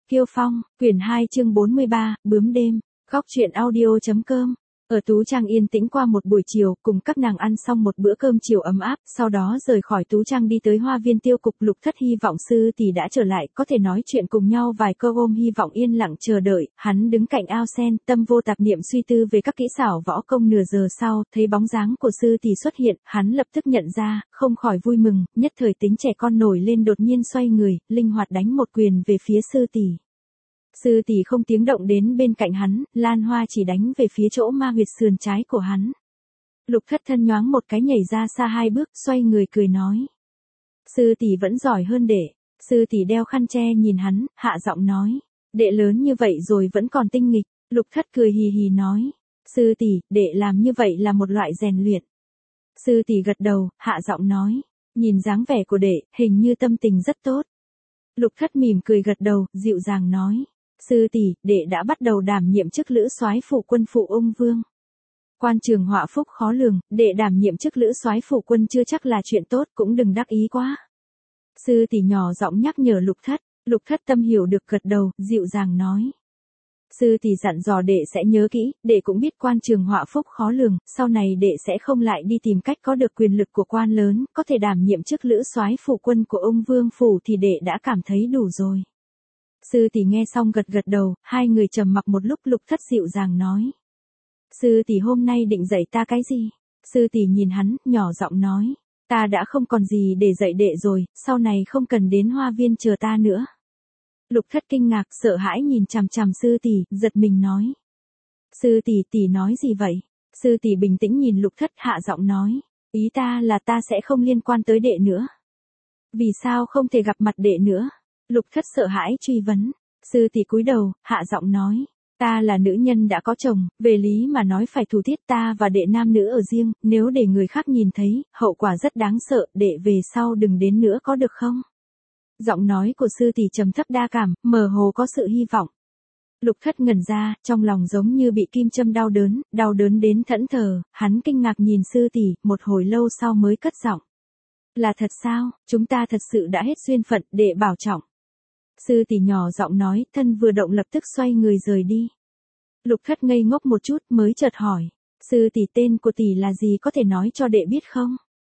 Kiêu Phong, quyển 2 chương 43, bướm đêm, góc truyện audio.com. Ở Tú Trang yên tĩnh qua một buổi chiều, cùng các nàng ăn xong một bữa cơm chiều ấm áp, sau đó rời khỏi Tú Trang đi tới Hoa Viên Tiêu Cục. Lục Thất hy vọng sư tỷ đã trở lại, có thể nói chuyện cùng nhau vài câu, ôm hy vọng yên lặng chờ đợi. Hắn đứng cạnh ao sen, tâm vô tạp niệm suy tư về các kỹ xảo võ công. Nửa giờ sau, thấy bóng dáng của sư tỷ xuất hiện, hắn lập tức nhận ra, không khỏi vui mừng, nhất thời tính trẻ con nổi lên, đột nhiên xoay người, linh hoạt đánh một quyền về phía sư tỷ. Sư tỷ không tiếng động đến bên cạnh hắn, lan hoa chỉ đánh về phía chỗ ma huyệt sườn trái của hắn. Lục Thất thân nhoáng một cái nhảy ra xa 2 bước, xoay người cười nói. Sư tỷ vẫn giỏi hơn đệ. Sư tỷ đeo khăn che nhìn hắn, hạ giọng nói. Đệ lớn như vậy rồi vẫn còn tinh nghịch. Lục Thất cười hì hì nói. Sư tỷ, đệ làm như vậy là một loại rèn luyện. Sư tỷ gật đầu, hạ giọng nói. Nhìn dáng vẻ của đệ, hình như tâm tình rất tốt. Lục Thất mỉm cười gật đầu, dịu dàng nói. Sư tỷ, đệ đã bắt đầu đảm nhiệm chức lữ soái phụ quân phụ Ung Vương. Quan trường họa phúc khó lường, đệ đảm nhiệm chức lữ soái phụ quân chưa chắc là chuyện tốt, cũng đừng đắc ý quá. Sư tỷ nhỏ giọng nhắc nhở Lục Thất tâm hiểu được gật đầu, dịu dàng nói. Sư tỷ dặn dò đệ sẽ nhớ kỹ, đệ cũng biết quan trường họa phúc khó lường, sau này đệ sẽ không lại đi tìm cách có được quyền lực của quan lớn, có thể đảm nhiệm chức lữ soái phụ quân của Ung Vương phủ thì đệ đã cảm thấy đủ rồi. Sư tỷ nghe xong gật đầu, hai người trầm mặc một lúc. Lục Thất dịu dàng nói. Sư tỷ hôm nay định dạy ta cái gì? Sư tỷ nhìn hắn, nhỏ giọng nói. Ta đã không còn gì để dạy đệ rồi, sau này không cần đến Hoa Viên chờ ta nữa. Lục Thất kinh ngạc, sợ hãi nhìn chằm chằm sư tỷ, giật mình nói. Sư tỷ nói gì vậy? Sư tỷ bình tĩnh nhìn Lục Thất, hạ giọng nói. Ý ta là ta sẽ không liên quan tới đệ nữa. Vì sao không thể gặp mặt đệ nữa? Lục Thất sợ hãi truy vấn. Sư tỷ cúi đầu, hạ giọng nói. Ta là nữ nhân đã có chồng, về lý mà nói phải thủ tiết, ta và đệ nam nữ ở riêng, nếu để người khác nhìn thấy, hậu quả rất đáng sợ, đệ về sau đừng đến nữa có được không? Giọng nói của sư tỷ trầm thấp đa cảm, mơ hồ có sự hy vọng. Lục Thất ngẩn ra, trong lòng giống như bị kim châm đau đớn đến thẫn thờ, hắn kinh ngạc nhìn sư tỷ, một hồi lâu sau mới cất giọng. Là thật sao, chúng ta thật sự đã hết duyên phận, đệ bảo trọng. Sư tỷ nhỏ giọng nói, thân vừa động lập tức xoay người rời đi. Lục Thất ngây ngốc một chút mới chợt hỏi. Sư tỷ, tên của tỷ là gì, có thể nói cho đệ biết không?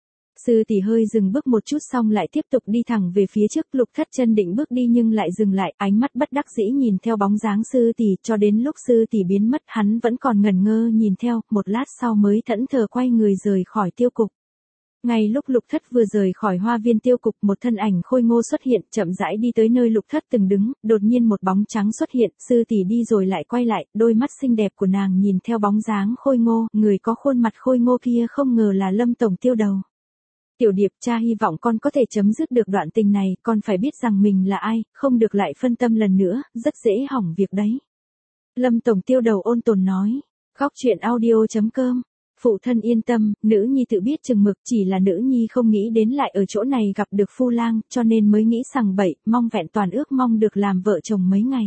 Sư tỷ hơi dừng bước một chút xong lại tiếp tục đi thẳng về phía trước. Lục Thất chân định bước đi nhưng lại dừng lại, ánh mắt bất đắc dĩ nhìn theo bóng dáng sư tỷ, cho đến lúc sư tỷ biến mất hắn vẫn còn ngẩn ngơ nhìn theo, một lát sau mới thẫn thờ quay người rời khỏi tiêu cục. Ngay lúc Lục Thất vừa rời khỏi Hoa Viên Tiêu Cục, một thân ảnh khôi ngô xuất hiện, chậm rãi đi tới nơi Lục Thất từng đứng, đột nhiên một bóng trắng xuất hiện, sư tỷ đi rồi lại quay lại, đôi mắt xinh đẹp của nàng nhìn theo bóng dáng khôi ngô, người có khuôn mặt khôi ngô kia không ngờ là Lâm tổng tiêu đầu. Tiểu Điệp, cha hy vọng con có thể chấm dứt được đoạn tình này, con phải biết rằng mình là ai, không được lại phân tâm lần nữa, rất dễ hỏng việc đấy. Lâm tổng tiêu đầu ôn tồn nói. Góc truyện audio.com. Phụ thân yên tâm, nữ nhi tự biết chừng mực, chỉ là nữ nhi không nghĩ đến lại ở chỗ này gặp được phu lang, cho nên mới nghĩ sằng bậy, mong vẹn toàn ước mong được làm vợ chồng mấy ngày.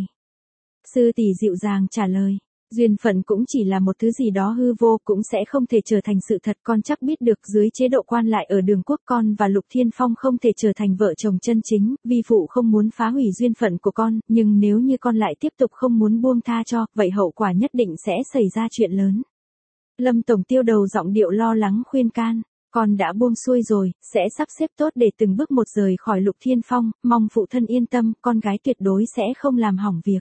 Sư tỷ dịu dàng trả lời. Duyên phận cũng chỉ là một thứ gì đó hư vô, cũng sẽ không thể trở thành sự thật. Con chắc biết được dưới chế độ quan lại ở Đường Quốc, con và Lục Thiên Phong không thể trở thành vợ chồng chân chính, vì phụ không muốn phá hủy duyên phận của con, nhưng nếu như con lại tiếp tục không muốn buông tha cho, vậy hậu quả nhất định sẽ xảy ra chuyện lớn. Lâm tổng tiêu đầu giọng điệu lo lắng khuyên can. Con đã buông xuôi rồi, sẽ sắp xếp tốt để từng bước một rời khỏi Lục Thiên Phong, mong phụ thân yên tâm, con gái tuyệt đối sẽ không làm hỏng việc.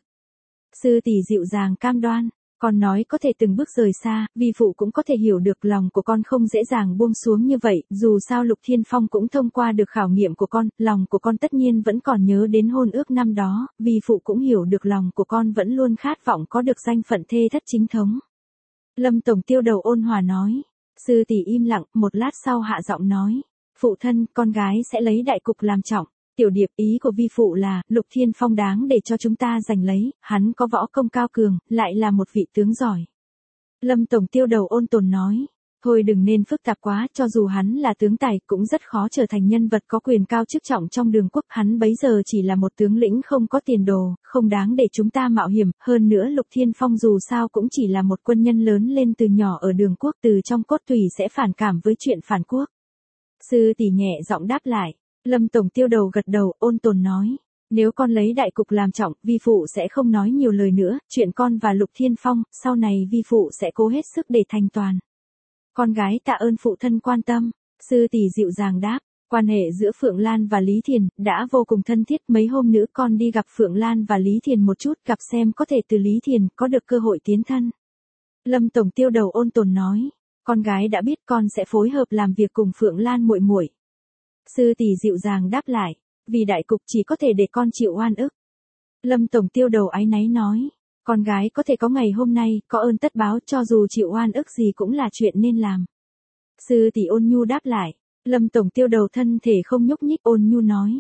Sư tỷ dịu dàng cam đoan. Con nói có thể từng bước rời xa, vì phụ cũng có thể hiểu được lòng của con không dễ dàng buông xuống như vậy, dù sao Lục Thiên Phong cũng thông qua được khảo nghiệm của con, lòng của con tất nhiên vẫn còn nhớ đến hôn ước năm đó, vì phụ cũng hiểu được lòng của con vẫn luôn khát vọng có được danh phận thê thất chính thống. Lâm tổng tiêu đầu ôn hòa nói. Sư tỷ im lặng, một lát sau hạ giọng nói. Phụ thân, con gái sẽ lấy đại cục làm trọng. Tiểu Điệp, ý của vi phụ là, Lục Thiên Phong đáng để cho chúng ta giành lấy, hắn có võ công cao cường, lại là một vị tướng giỏi. Lâm tổng tiêu đầu ôn tồn nói. Thôi đừng nên phức tạp quá, cho dù hắn là tướng tài, cũng rất khó trở thành nhân vật có quyền cao chức trọng trong Đường Quốc, hắn bấy giờ chỉ là một tướng lĩnh không có tiền đồ, không đáng để chúng ta mạo hiểm, hơn nữa Lục Thiên Phong dù sao cũng chỉ là một quân nhân lớn lên từ nhỏ ở Đường Quốc, từ trong cốt tủy sẽ phản cảm với chuyện phản quốc. Sư tỷ nhẹ giọng đáp lại. Lâm tổng tiêu đầu gật đầu, ôn tồn nói. Nếu con lấy đại cục làm trọng, vi phụ sẽ không nói nhiều lời nữa, chuyện con và Lục Thiên Phong, sau này vi phụ sẽ cố hết sức để thành toàn. Con gái tạ ơn phụ thân quan tâm, sư tỷ dịu dàng đáp. Quan hệ giữa Phượng Lan và Lý Thiền đã vô cùng thân thiết, mấy hôm nữa con đi gặp Phượng Lan và Lý Thiền một chút, gặp xem có thể từ Lý Thiền có được cơ hội tiến thân. Lâm tổng tiêu đầu ôn tồn nói, con gái đã biết con sẽ phối hợp làm việc cùng Phượng Lan muội muội. Sư tỷ dịu dàng đáp lại, vì đại cục chỉ có thể để con chịu oan ức. Lâm tổng tiêu đầu áy náy nói, con gái có thể có ngày hôm nay, có ơn tất báo, cho dù chịu oan ức gì cũng là chuyện nên làm. Sư tỷ ôn nhu đáp lại. Lâm tổng tiêu đầu thân thể không nhúc nhích, ôn nhu nói.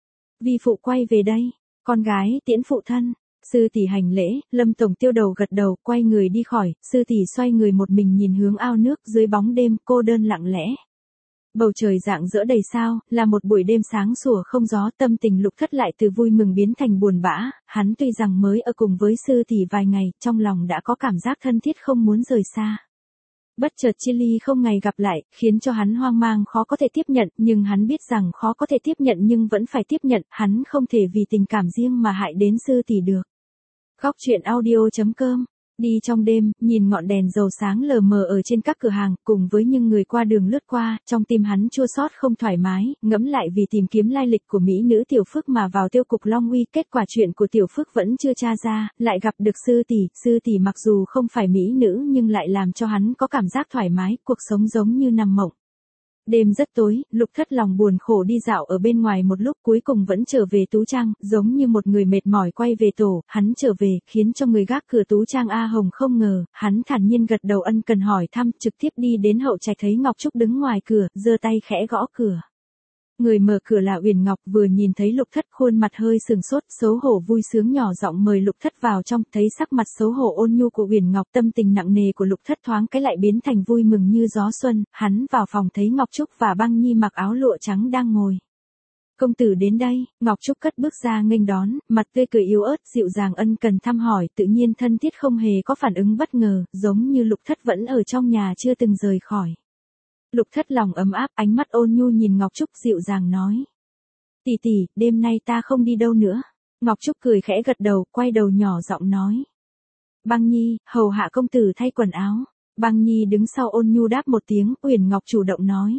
Vi phụ quay về đây, con gái tiễn phụ thân. Sư tỷ hành lễ, Lâm tổng tiêu đầu gật đầu, quay người đi khỏi, sư tỷ xoay người một mình nhìn hướng ao nước dưới bóng đêm, cô đơn lặng lẽ. Bầu trời rạng rỡ đầy sao, là một buổi đêm sáng sủa không gió, tâm tình Lục Thất lại từ vui mừng biến thành buồn bã, hắn tuy rằng mới ở cùng với sư tỷ vài ngày, trong lòng đã có cảm giác thân thiết không muốn rời xa. Bất chợt chia ly không ngày gặp lại, khiến cho hắn hoang mang khó có thể tiếp nhận, nhưng hắn biết rằng khó có thể tiếp nhận nhưng vẫn phải tiếp nhận, hắn không thể vì tình cảm riêng mà hại đến sư tỷ được. Góc truyện audio.com. Đi trong đêm, nhìn ngọn đèn dầu sáng lờ mờ ở trên các cửa hàng, cùng với những người qua đường lướt qua, trong tim hắn chua xót không thoải mái, ngẫm lại vì tìm kiếm lai lịch của mỹ nữ Tiểu Phước mà vào tiêu cục Long Uy, kết quả chuyện của Tiểu Phước vẫn chưa tra ra, lại gặp được sư tỷ mặc dù không phải mỹ nữ nhưng lại làm cho hắn có cảm giác thoải mái, cuộc sống giống như nằm mộng. Đêm rất tối, Lục Thất lòng buồn khổ đi dạo ở bên ngoài một lúc, cuối cùng vẫn trở về Tú Trang, giống như một người mệt mỏi quay về tổ, hắn trở về, khiến cho người gác cửa Tú Trang A Hồng không ngờ, hắn thản nhiên gật đầu ân cần hỏi thăm, trực tiếp đi đến hậu trạch thấy Ngọc Trúc đứng ngoài cửa, giơ tay khẽ gõ cửa. Người mở cửa là Uyển Ngọc, vừa nhìn thấy Lục Thất khuôn mặt hơi sừng sốt, xấu hổ vui sướng nhỏ giọng mời Lục Thất vào trong, thấy sắc mặt xấu hổ ôn nhu của Uyển Ngọc, tâm tình nặng nề của Lục Thất thoáng cái lại biến thành vui mừng như gió xuân, hắn vào phòng thấy Ngọc Trúc và Băng Nhi mặc áo lụa trắng đang ngồi. Công tử đến đây, Ngọc Trúc cất bước ra nghênh đón, mặt tươi cười yếu ớt, dịu dàng ân cần thăm hỏi, tự nhiên thân thiết không hề có phản ứng bất ngờ, giống như Lục Thất vẫn ở trong nhà chưa từng rời khỏi. Lục Thất lòng ấm áp, ánh mắt ôn nhu nhìn Ngọc Trúc dịu dàng nói. Tỷ tỷ, đêm nay ta không đi đâu nữa. Ngọc Trúc cười khẽ gật đầu, quay đầu nhỏ giọng nói. Băng Nhi, hầu hạ công tử thay quần áo. Băng Nhi đứng sau ôn nhu đáp một tiếng, Uyển Ngọc chủ động nói.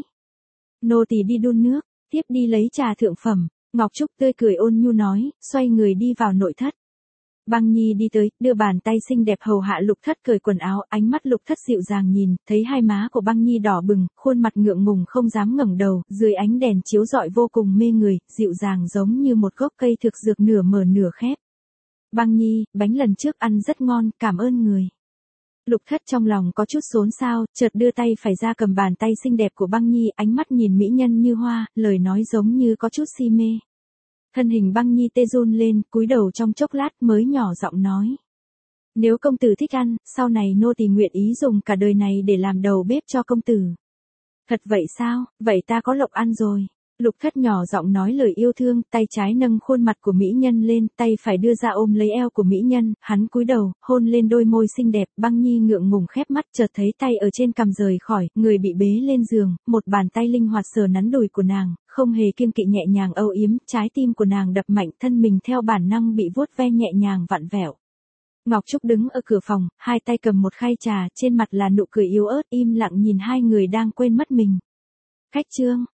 Nô tỳ đi đun nước, tiếp đi lấy trà thượng phẩm. Ngọc Trúc tươi cười ôn nhu nói, xoay người đi vào nội thất. Băng Nhi đi tới, đưa bàn tay xinh đẹp hầu hạ Lục Thất cởi quần áo, ánh mắt Lục Thất dịu dàng nhìn, thấy hai má của Băng Nhi đỏ bừng, khuôn mặt ngượng ngùng không dám ngẩng đầu, dưới ánh đèn chiếu rọi vô cùng mê người, dịu dàng giống như một gốc cây thực dược nửa mở nửa khép. Băng Nhi, bánh lần trước ăn rất ngon, cảm ơn người. Lục Thất trong lòng có chút xốn xao, chợt đưa tay phải ra cầm bàn tay xinh đẹp của Băng Nhi, ánh mắt nhìn mỹ nhân như hoa, lời nói giống như có chút si mê. Thân hình Băng Nhi tê run lên, cúi đầu trong chốc lát mới nhỏ giọng nói. Nếu công tử thích ăn, sau này nô tỳ nguyện ý dùng cả đời này để làm đầu bếp cho công tử. Thật vậy sao, vậy ta có lộc ăn rồi. Lục Thất nhỏ giọng nói lời yêu thương, tay trái nâng khuôn mặt của mỹ nhân lên, tay phải đưa ra ôm lấy eo của mỹ nhân, hắn cúi đầu, hôn lên đôi môi xinh đẹp, Băng Nhi ngượng ngùng khép mắt, chợt thấy tay ở trên cằm rời khỏi, người bị bế lên giường, một bàn tay linh hoạt sờ nắn đùi của nàng, không hề kiêng kỵ nhẹ nhàng âu yếm, trái tim của nàng đập mạnh, thân mình theo bản năng bị vuốt ve nhẹ nhàng vặn vẹo. Ngọc Trúc đứng ở cửa phòng, hai tay cầm một khay trà, trên mặt là nụ cười yếu ớt, im lặng nhìn hai người đang quên mất mình. Khách trương.